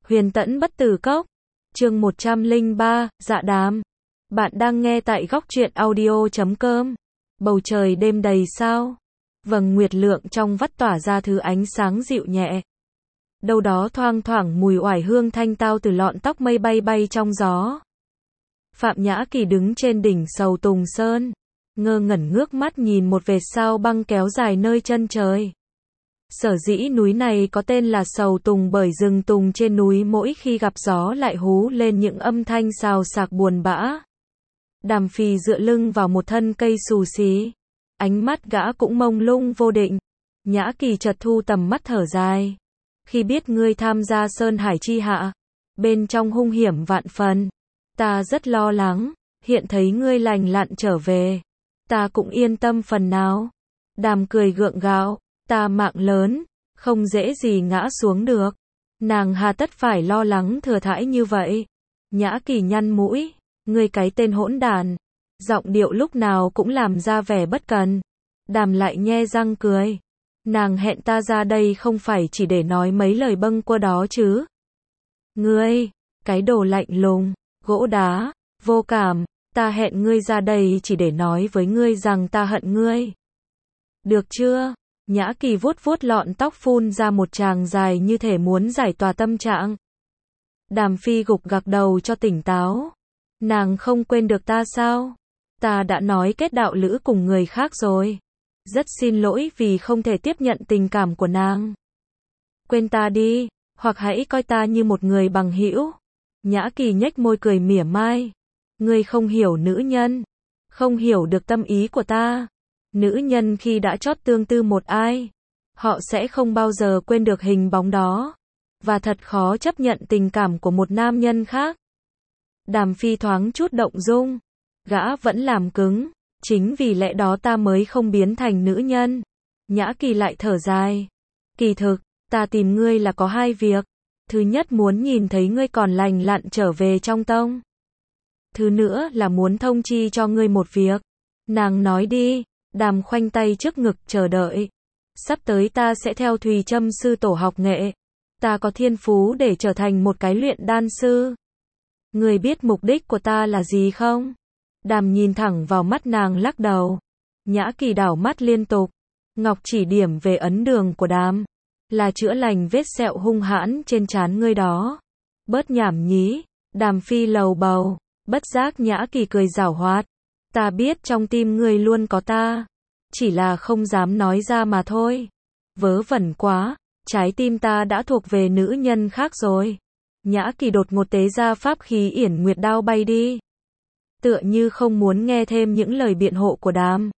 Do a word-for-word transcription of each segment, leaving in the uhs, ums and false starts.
Huyền Tẫn Bất Tử Cốc, chương một trăm lẻ ba, Dạ Đàm. Bạn đang nghe tại góc truyện audio chấm com. Bầu trời đêm đầy sao, vầng nguyệt lượng trong vắt tỏa ra thứ ánh sáng dịu nhẹ. Đâu đó thoang thoảng mùi oải hương thanh tao từ lọn tóc mây bay bay trong gió. Phạm Nhã Kỳ đứng trên đỉnh Sầu Tùng Sơn, ngơ ngẩn ngước mắt nhìn một vệt sao băng kéo dài nơi chân trời. Sở dĩ núi này có tên là Sầu Tùng bởi rừng tùng trên núi mỗi khi gặp gió lại hú lên những âm thanh xào xạc buồn bã. Đàm Phì dựa lưng vào một thân cây xù xí, ánh mắt gã cũng mông lung vô định. Nhã Kỳ chợt thu tầm mắt thở dài. Khi biết ngươi tham gia Sơn Hải chi hạ, bên trong hung hiểm vạn phần, ta rất lo lắng, hiện thấy ngươi lành lặn trở về, ta cũng yên tâm phần nào. Đàm cười gượng gạo, ta mạng lớn, không dễ gì ngã xuống được. Nàng hà tất phải lo lắng thừa thãi như vậy. Nhã Kỳ nhăn mũi, ngươi cái tên hỗn đàn. Giọng điệu lúc nào cũng làm ra vẻ bất cần. Đàm lại nhe răng cười. Nàng hẹn ta ra đây không phải chỉ để nói mấy lời bâng quơ đó chứ. Ngươi, cái đồ lạnh lùng, gỗ đá, vô cảm, ta hẹn ngươi ra đây chỉ để nói với ngươi rằng ta hận ngươi. Được chưa? Nhã Kỳ vuốt vuốt lọn tóc phun ra một tràng dài như thể muốn giải tỏa tâm trạng. Đàm Phi gục gặc đầu cho tỉnh táo. Nàng không quên được ta sao? Ta đã nói kết đạo lữ cùng người khác rồi. Rất xin lỗi vì không thể tiếp nhận tình cảm của nàng. Quên ta đi, hoặc hãy coi ta như một người bằng hữu. Nhã Kỳ nhếch môi cười mỉa mai. Ngươi không hiểu nữ nhân, không hiểu được tâm ý của ta. Nữ nhân khi đã chót tương tư một ai, họ sẽ không bao giờ quên được hình bóng đó, và thật khó chấp nhận tình cảm của một nam nhân khác. Đàm Phi thoáng chút động dung, gã vẫn làm cứng, chính vì lẽ đó ta mới không biến thành nữ nhân. Nhã Kỳ lại thở dài, kỳ thực, ta tìm ngươi là có hai việc. Thứ nhất muốn nhìn thấy ngươi còn lành lặn trở về trong tông. Thứ nữa là muốn thông chi cho ngươi một việc. Nàng nói đi. Đàm khoanh tay trước ngực chờ đợi. Sắp tới ta sẽ theo Thùy Trâm sư tổ học nghệ. Ta có thiên phú để trở thành một cái luyện đan sư. Người biết mục đích của ta là gì không? Đàm nhìn thẳng vào mắt nàng lắc đầu. Nhã Kỳ đảo mắt liên tục. Ngọc chỉ điểm về ấn đường của Đàm. Là chữa lành vết sẹo hung hãn trên trán ngươi đó. Bớt nhảm nhí. Đàm Phi lầu bầu. Bất giác Nhã Kỳ cười giảo hoạt. Ta biết trong tim ngươi luôn có ta, chỉ là không dám nói ra mà thôi. Vớ vẩn quá, trái tim ta đã thuộc về nữ nhân khác rồi. Nhã Kỳ đột ngột tế ra pháp khí yển nguyệt đao bay đi. Tựa như không muốn nghe thêm những lời biện hộ của Đàm.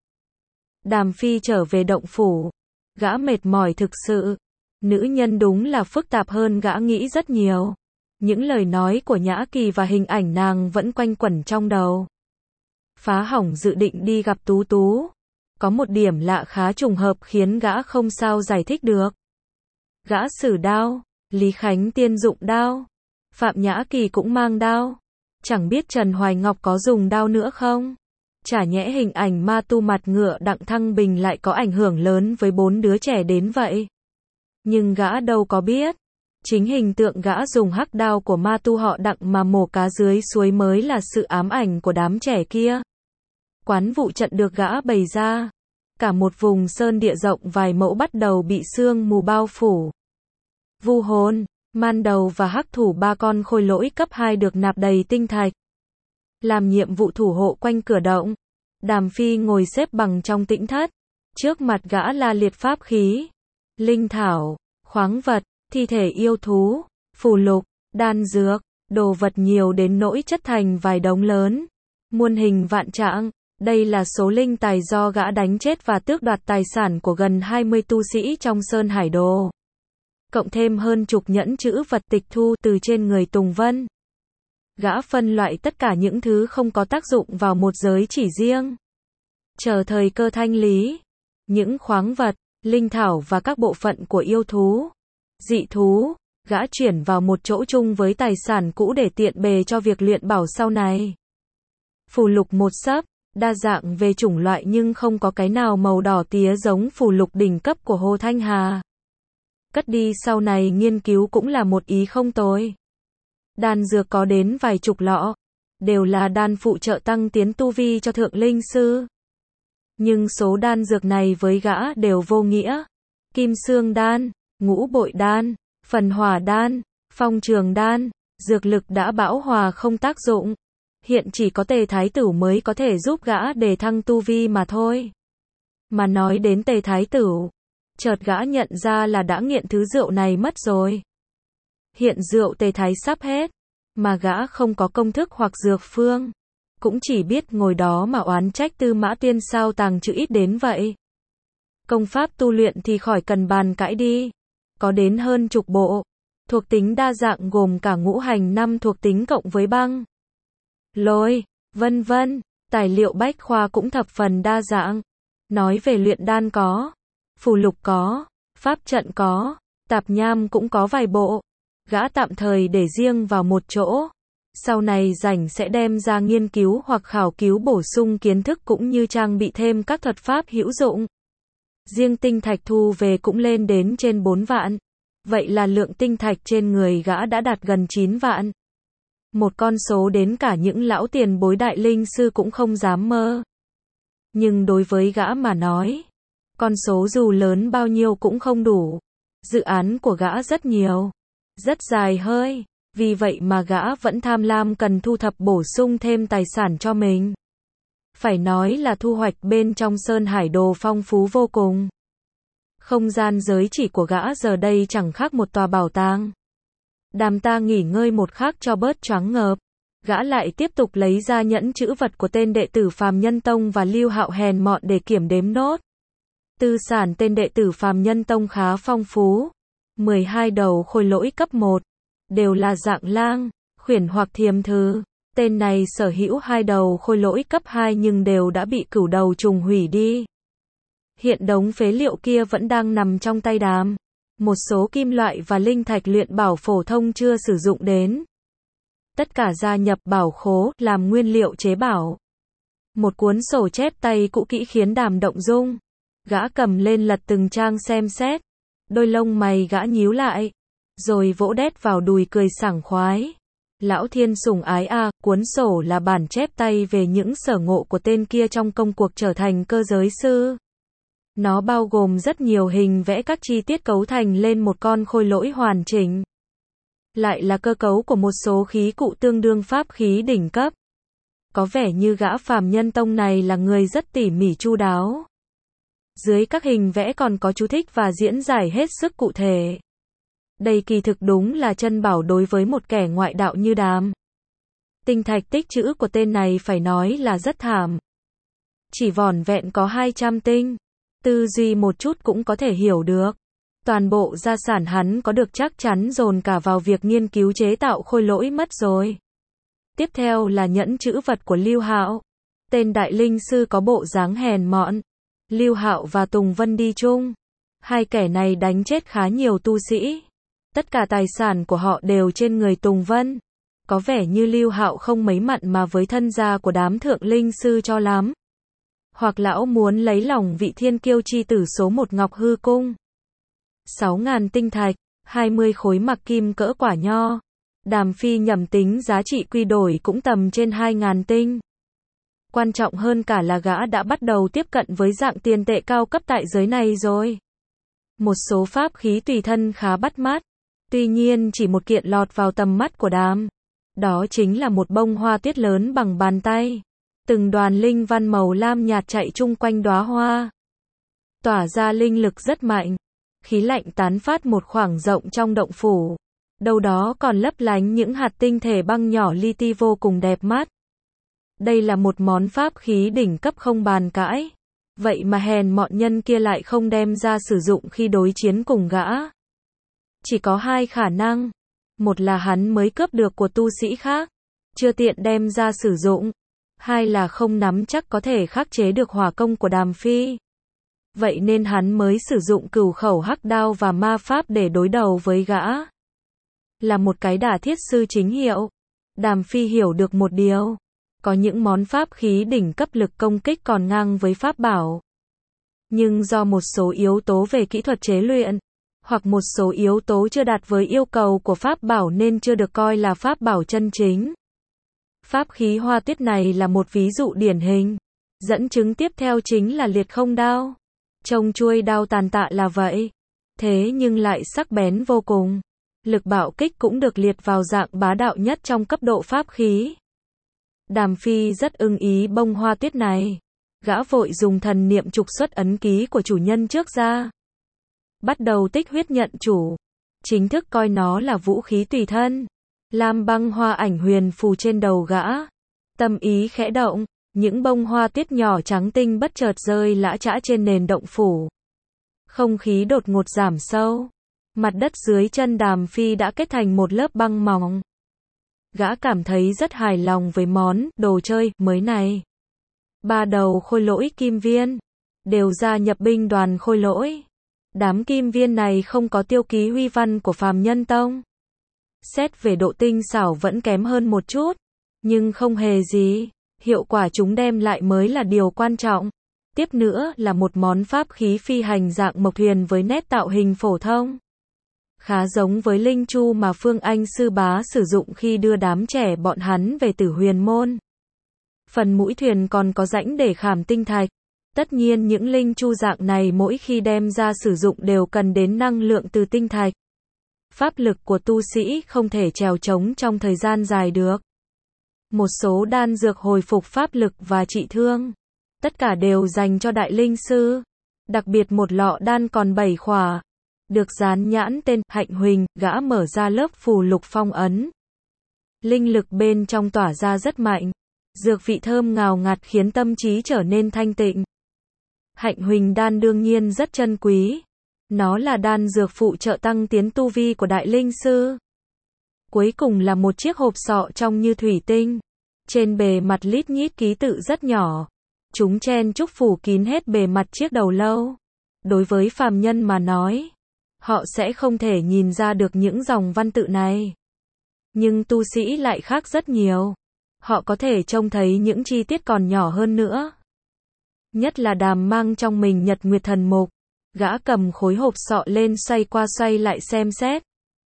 Đàm Phi trở về động phủ. Gã mệt mỏi thực sự. Nữ nhân đúng là phức tạp hơn gã nghĩ rất nhiều. Những lời nói của Nhã Kỳ và hình ảnh nàng vẫn quanh quẩn trong đầu. Phá hỏng dự định đi gặp Tú Tú. Có một điểm lạ khá trùng hợp khiến gã không sao giải thích được. Gã sử đao, Lý Khánh Tiên dụng đao, Phạm Nhã Kỳ cũng mang đao. Chẳng biết Trần Hoài Ngọc có dùng đao nữa không? Chả nhẽ hình ảnh ma tu mặt ngựa Đặng Thăng Bình lại có ảnh hưởng lớn với bốn đứa trẻ đến vậy. Nhưng gã đâu có biết. Chính hình tượng gã dùng hắc đao của ma tu họ Đặng mà mổ cá dưới suối mới là sự ám ảnh của đám trẻ kia. Quán vụ trận được gã bày ra. Cả một vùng sơn địa rộng vài mẫu bắt đầu bị sương mù bao phủ. Vu hồn, man đầu và hắc thủ ba con khôi lỗi cấp hai được nạp đầy tinh thạch. Làm nhiệm vụ thủ hộ quanh cửa động. Đàm Phi ngồi xếp bằng trong tĩnh thất. Trước mặt gã là liệt pháp khí, linh thảo, khoáng vật, thi thể yêu thú, phù lục, đan dược, đồ vật nhiều đến nỗi chất thành vài đống lớn. Muôn hình vạn trạng. Đây là số linh tài do gã đánh chết và tước đoạt tài sản của gần hai mươi tu sĩ trong Sơn Hải Đồ. Cộng thêm hơn chục nhẫn chữ vật tịch thu từ trên người Tùng Vân. Gã phân loại tất cả những thứ không có tác dụng vào một giới chỉ riêng. Chờ thời cơ thanh lý. Những khoáng vật, linh thảo và các bộ phận của yêu thú, dị thú, gã chuyển vào một chỗ chung với tài sản cũ để tiện bề cho việc luyện bảo sau này. Phù lục một sấp. Đa dạng về chủng loại nhưng không có cái nào màu đỏ tía giống phù lục đỉnh cấp của Hồ Thanh Hà. Cất đi sau này nghiên cứu cũng là một ý không tồi. Đan dược có đến vài chục lọ, đều là đan phụ trợ tăng tiến tu vi cho thượng linh sư. Nhưng số đan dược này với gã đều vô nghĩa. Kim xương đan, ngũ bội đan, phần hỏa đan, phong trường đan, dược lực đã bão hòa không tác dụng. Hiện chỉ có Tề Thái Tử mới có thể giúp gã đề thăng tu vi mà thôi. Mà nói đến Tề Thái Tử, chợt gã nhận ra là đã nghiện thứ rượu này mất rồi. Hiện rượu Tề Thái sắp hết, mà gã không có công thức hoặc dược phương. Cũng chỉ biết ngồi đó mà oán trách Tư Mã Tuyên sao tàng chữ ít đến vậy. Công pháp tu luyện thì khỏi cần bàn cãi đi. Có đến hơn chục bộ. Thuộc tính đa dạng gồm cả ngũ hành năm thuộc tính cộng với băng, lôi, vân vân. Tài liệu bách khoa cũng thập phần đa dạng. Nói về luyện đan có, phù lục có, pháp trận có, tạp nham cũng có vài bộ. Gã tạm thời để riêng vào một chỗ. Sau này rảnh sẽ đem ra nghiên cứu hoặc khảo cứu bổ sung kiến thức cũng như trang bị thêm các thuật pháp hữu dụng. Riêng tinh thạch thu về cũng lên đến trên bốn vạn. Vậy là lượng tinh thạch trên người gã đã đạt gần chín vạn. Một con số đến cả những lão tiền bối đại linh sư cũng không dám mơ. Nhưng đối với gã mà nói, con số dù lớn bao nhiêu cũng không đủ. Dự án của gã rất nhiều, rất dài hơi. Vì vậy mà gã vẫn tham lam cần thu thập bổ sung thêm tài sản cho mình. Phải nói là thu hoạch bên trong Sơn Hải Đồ phong phú vô cùng. Không gian giới chỉ của gã giờ đây chẳng khác một tòa bảo tàng. Đàm ta nghỉ ngơi một khắc cho bớt choáng ngợp. Gã lại tiếp tục lấy ra nhẫn chữ vật của tên đệ tử Phàm Nhân Tông và Lưu Hạo hèn mọn để kiểm đếm nốt. Tư sản tên đệ tử Phàm Nhân Tông khá phong phú. mười hai đầu khôi lỗi cấp một. Đều là dạng lang, khuyển hoặc thiềm thư. Tên này sở hữu hai đầu khôi lỗi cấp hai nhưng đều đã bị cửu đầu trùng hủy đi. Hiện đống phế liệu kia vẫn đang nằm trong tay Đàm. Một số kim loại và linh thạch luyện bảo phổ thông chưa sử dụng đến. Tất cả gia nhập bảo khố, làm nguyên liệu chế bảo. Một cuốn sổ chép tay cũ kỹ khiến Đàm động dung. Gã cầm lên lật từng trang xem xét. Đôi lông mày gã nhíu lại. Rồi vỗ đét vào đùi cười sảng khoái. Lão thiên sủng ái a, cuốn sổ là bản chép tay về những sở ngộ của tên kia trong công cuộc trở thành cơ giới sư. Nó bao gồm rất nhiều hình vẽ các chi tiết cấu thành lên một con khôi lỗi hoàn chỉnh. Lại là cơ cấu của một số khí cụ tương đương pháp khí đỉnh cấp. Có vẻ như gã Phàm Nhân Tông này là người rất tỉ mỉ chu đáo. Dưới các hình vẽ còn có chú thích và diễn giải hết sức cụ thể. Đây kỳ thực đúng là chân bảo đối với một kẻ ngoại đạo như Đàm. Tinh thạch tích trữ của tên này phải nói là rất thảm. Chỉ vỏn vẹn có hai trăm tinh. Tư duy một chút cũng có thể hiểu được. Toàn bộ gia sản hắn có được chắc chắn dồn cả vào việc nghiên cứu chế tạo khôi lỗi mất rồi. Tiếp theo là nhẫn chữ vật của Lưu Hạo. Tên đại linh sư có bộ dáng hèn mọn. Lưu Hạo và Tùng Vân đi chung. Hai kẻ này đánh chết khá nhiều tu sĩ. Tất cả tài sản của họ đều trên người Tùng Vân. Có vẻ như Lưu Hạo không mấy mặn mà với thân gia của đám thượng linh sư cho lắm. Hoặc lão muốn lấy lòng vị thiên kiêu chi tử số một Ngọc Hư Cung. sáu ngàn tinh thạch, hai mươi khối mặc kim cỡ quả nho. Đàm Phi nhầm tính giá trị quy đổi cũng tầm trên hai ngàn tinh. Quan trọng hơn cả là gã đã bắt đầu tiếp cận với dạng tiền tệ cao cấp tại giới này rồi. Một số pháp khí tùy thân khá bắt mắt. Tuy nhiên chỉ một kiện lọt vào tầm mắt của Đàm. Đó chính là một bông hoa tuyết lớn bằng bàn tay. Từng đoàn linh văn màu lam nhạt chạy chung quanh đóa hoa. Tỏa ra linh lực rất mạnh. Khí lạnh tán phát một khoảng rộng trong động phủ. Đâu đó còn lấp lánh những hạt tinh thể băng nhỏ li ti vô cùng đẹp mắt. Đây là một món pháp khí đỉnh cấp không bàn cãi. Vậy mà hèn mọn nhân kia lại không đem ra sử dụng khi đối chiến cùng gã. Chỉ có hai khả năng. Một là hắn mới cướp được của tu sĩ khác, chưa tiện đem ra sử dụng. Hai là không nắm chắc có thể khắc chế được hỏa công của Đàm Phi. Vậy nên hắn mới sử dụng cửu khẩu hắc đao và ma pháp để đối đầu với gã. Là một cái đả thiết sư chính hiệu. Đàm Phi hiểu được một điều. Có những món pháp khí đỉnh cấp lực công kích còn ngang với pháp bảo. Nhưng do một số yếu tố về kỹ thuật chế luyện, hoặc một số yếu tố chưa đạt với yêu cầu của pháp bảo nên chưa được coi là pháp bảo chân chính. Pháp khí hoa tuyết này là một ví dụ điển hình. Dẫn chứng tiếp theo chính là liệt không đao. Trông chuôi đao tàn tạ là vậy, thế nhưng lại sắc bén vô cùng. Lực bạo kích cũng được liệt vào dạng bá đạo nhất trong cấp độ pháp khí. Đàm Phi rất ưng ý bông hoa tuyết này. Gã vội dùng thần niệm trục xuất ấn ký của chủ nhân trước ra. Bắt đầu tích huyết nhận chủ. Chính thức coi nó là vũ khí tùy thân. Lam băng hoa ảnh huyền phù trên đầu gã. Tâm ý khẽ động, những bông hoa tuyết nhỏ trắng tinh bất chợt rơi lã chã trên nền động phủ. Không khí đột ngột giảm sâu. Mặt đất dưới chân Đàm Phi đã kết thành một lớp băng mỏng. Gã cảm thấy rất hài lòng với món đồ chơi mới này. Ba đầu khôi lỗi kim viên đều gia nhập binh đoàn khôi lỗi. Đám kim viên này không có tiêu ký huy văn của phàm nhân tông. Xét về độ tinh xảo vẫn kém hơn một chút, nhưng không hề gì, hiệu quả chúng đem lại mới là điều quan trọng. Tiếp nữa là một món pháp khí phi hành dạng mộc thuyền với nét tạo hình phổ thông. Khá giống với linh chu mà Phương Anh sư bá sử dụng khi đưa đám trẻ bọn hắn về Tử Huyền môn. Phần mũi thuyền còn có rãnh để khảm tinh thạch. Tất nhiên những linh chu dạng này mỗi khi đem ra sử dụng đều cần đến năng lượng từ tinh thạch. Pháp lực của tu sĩ không thể trèo trống trong thời gian dài được. Một số đan dược hồi phục pháp lực và trị thương. Tất cả đều dành cho đại linh sư. Đặc biệt một lọ đan còn bảy khỏa. Được dán nhãn tên Hạnh Huỳnh, gã mở ra lớp phù lục phong ấn. Linh lực bên trong tỏa ra rất mạnh. Dược vị thơm ngào ngạt khiến tâm trí trở nên thanh tịnh. Hạnh Huỳnh đan đương nhiên rất chân quý. Nó là đan dược phụ trợ tăng tiến tu vi của đại linh sư. Cuối cùng là một chiếc hộp sọ trong như thủy tinh. Trên bề mặt lít nhít ký tự rất nhỏ. Chúng chen chúc phủ kín hết bề mặt chiếc đầu lâu. Đối với phàm nhân mà nói, họ sẽ không thể nhìn ra được những dòng văn tự này. Nhưng tu sĩ lại khác rất nhiều. Họ có thể trông thấy những chi tiết còn nhỏ hơn nữa. Nhất là Đàm mang trong mình Nhật Nguyệt Thần Mục. Gã cầm khối hộp sọ lên xoay qua xoay lại xem xét.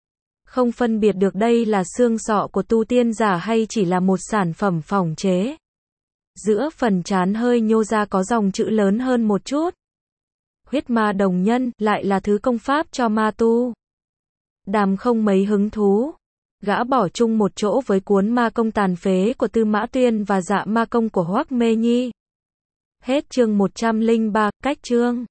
Không phân biệt được đây là xương sọ của tu tiên giả hay chỉ là một sản phẩm phỏng chế. Giữa phần trán hơi nhô ra có dòng chữ lớn hơn một chút. Huyết ma đồng nhân, lại là thứ công pháp cho ma tu. Đàm không mấy hứng thú. Gã bỏ chung một chỗ với cuốn ma công tàn phế của Tư Mã Tuyên và dạ ma công của Hoắc Mê Nhi. Hết chương một trăm lẻ ba, cách chương.